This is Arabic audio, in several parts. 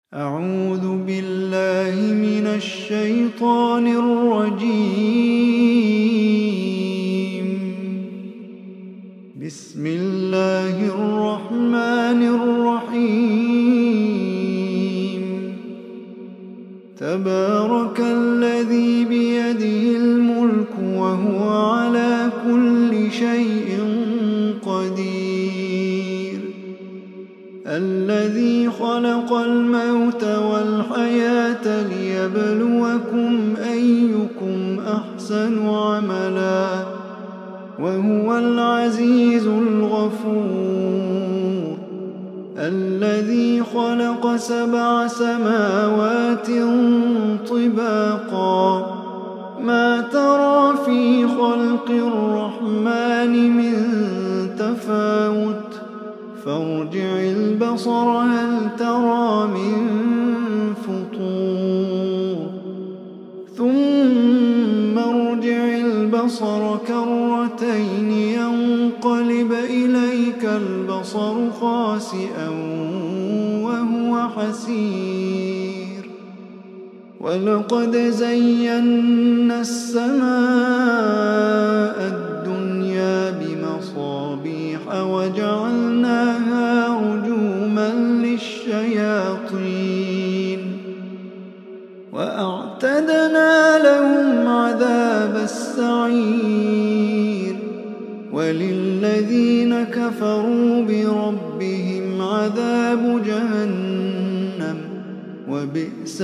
أعوذ بالله من الشيطان الرجيم. بسم الله الرحمن الرحيم. تبارك الذي بيده الملك وهو على كل شيء قدير. الذي خلق الموت والحياة ليبلوكم أيكم أحسن عملا وهو العزيز الغفور. الذي خلق 7 سماوات طباقا ما ترى في خلق الرحمن من تفاوت فارجع البصر هل ترى من فطور ثم ارجع البصر كرتين ينقلب إليك البصر خاسئا وهو حسير. ولقد زينا السماء الدنيا بمصابيح وجعلناها رجوما للشياطين وأعتدنا لهم عذاب السعير. وللذين كفروا بربهم عذاب جهنم وبئس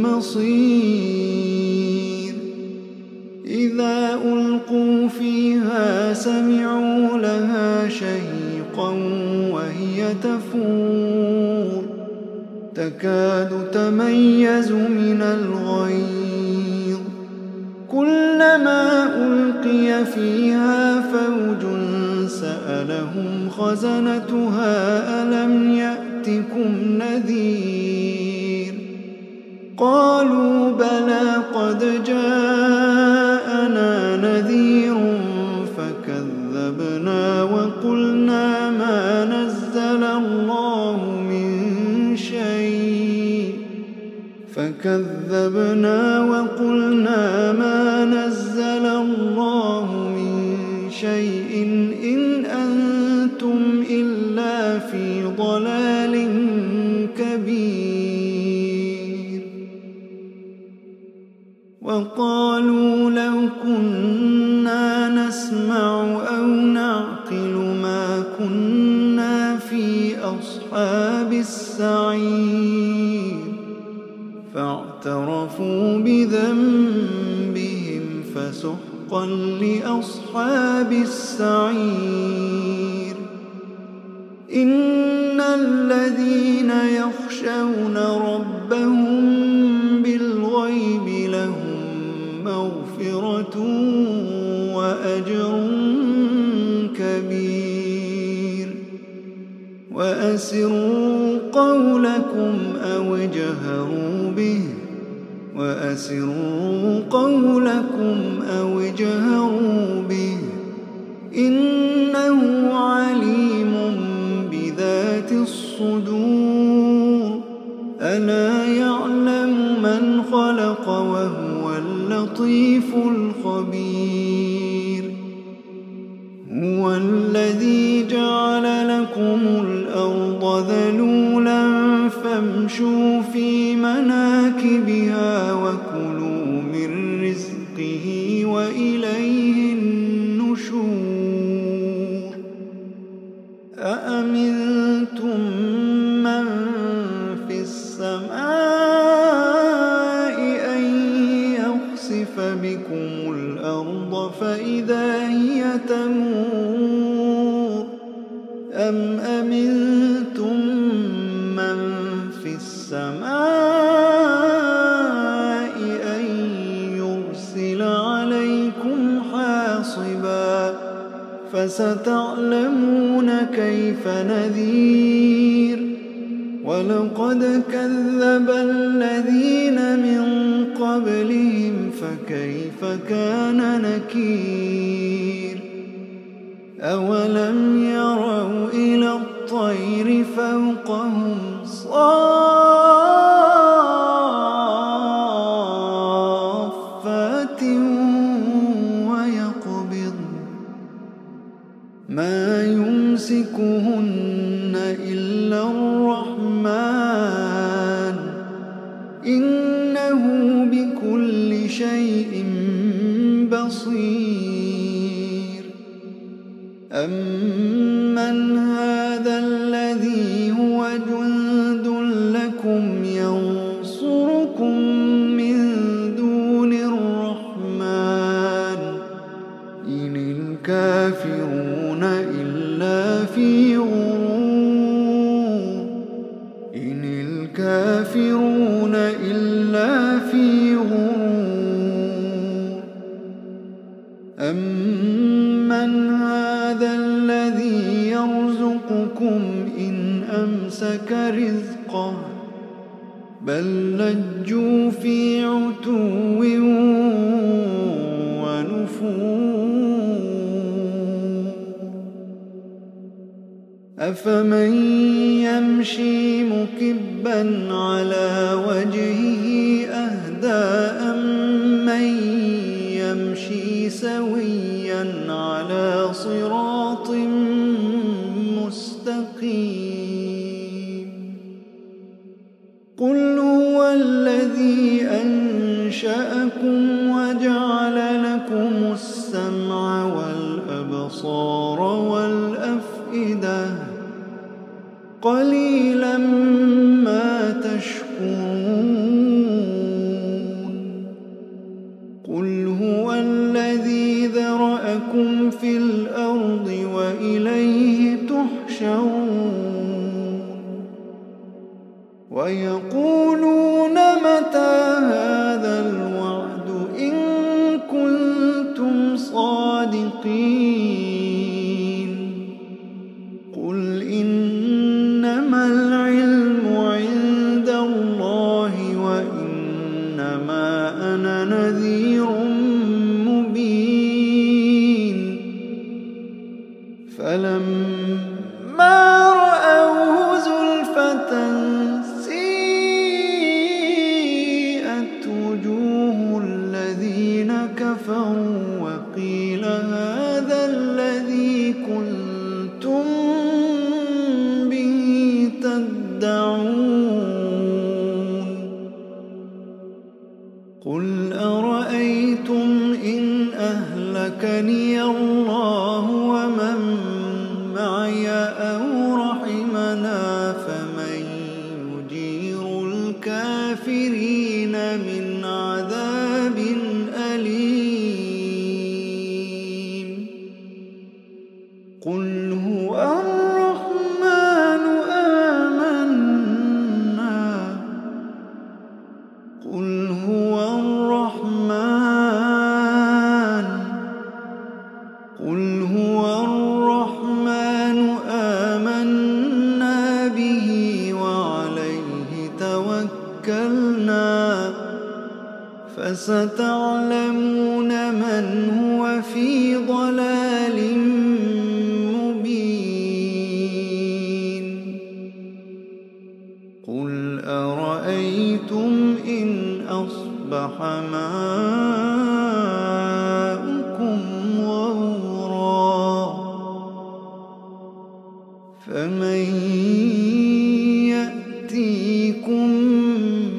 المصير. إذا ألقوا فيها سمعوا لها شهيقا وهي تفور تكاد تميز من الغيظ. كلما ألقي فيها فوج سألهم خزنتها ألم يأتكم نذير. قالوا بلى قد جاءنا نذير فكذبنا وقلنا ما نزل الله من شيء إن أنتم إلا في ضلال كبير. وقالوا لو كنا نسمع أو نعقل ما كنا في أصحاب السعير. فاعترفوا بذنبهم فسحقا لأصحاب السعير. إن الذين يخشون ربهم بالغيب لهم مغفرة وأجر كبير. وأسروا قولكم أو اجهروا به إنه عليم بذات الصدور. ألا يعلم من خلق وهو اللطيف الخبير. هو الذي جعل لكم الأرض ذلولا فامشوا في مناكبها وكلوا من رزقه وإليه النشور. أأمنتم من في السماء أن يخسف بكم الأرض فإذا هي تمور أم أمنتم من في السماء أن يرسل عليكم حاصبا فستعلمون كيف نذير. ولقد كذب الذين من قبلهم فكيف كان نكير. أولم يروا إلى الطير فوقهم صافات أيكم ينصركم من دون الرحمن إن الكافرون إلا في غرور إن الكافرون إلا في غرور أمن هذا الذي يرزقكم إن أمسك رزقه بل لجوا في عتو ونفور أفمن يمشي مكبا على وجهه أهدى أمن يمشي سويا على صراط مستقيم قل هو الذي أنشأكم وجعل لكم السمع والأبصار والأفئدة قليلا ما تشكرون قل هو الذي ذرأكم في الأرض وإليه تحشرون ويقولون متى هذا الوعد إن كنتم صادقين قل إنما العلم عند الله وإنما أنا نذير مبين فلما رأوه زلفة سيئت وجوه الذين كفروا وقيل هذا الذي كنتم به تدعون قل أرأيتم إن أهلكني الله ومن معي أو رحمنا فمن يجير الكافرين من عذاب أليم قل هو الرحمن آمنا قل هو الرحمن قل هو الرحمن آمنا به وعليه توكلنا فستعلمون من هو في ضلال مبين قل أرأيتم إن أصبح ماؤكم غورا فمن يأتيكم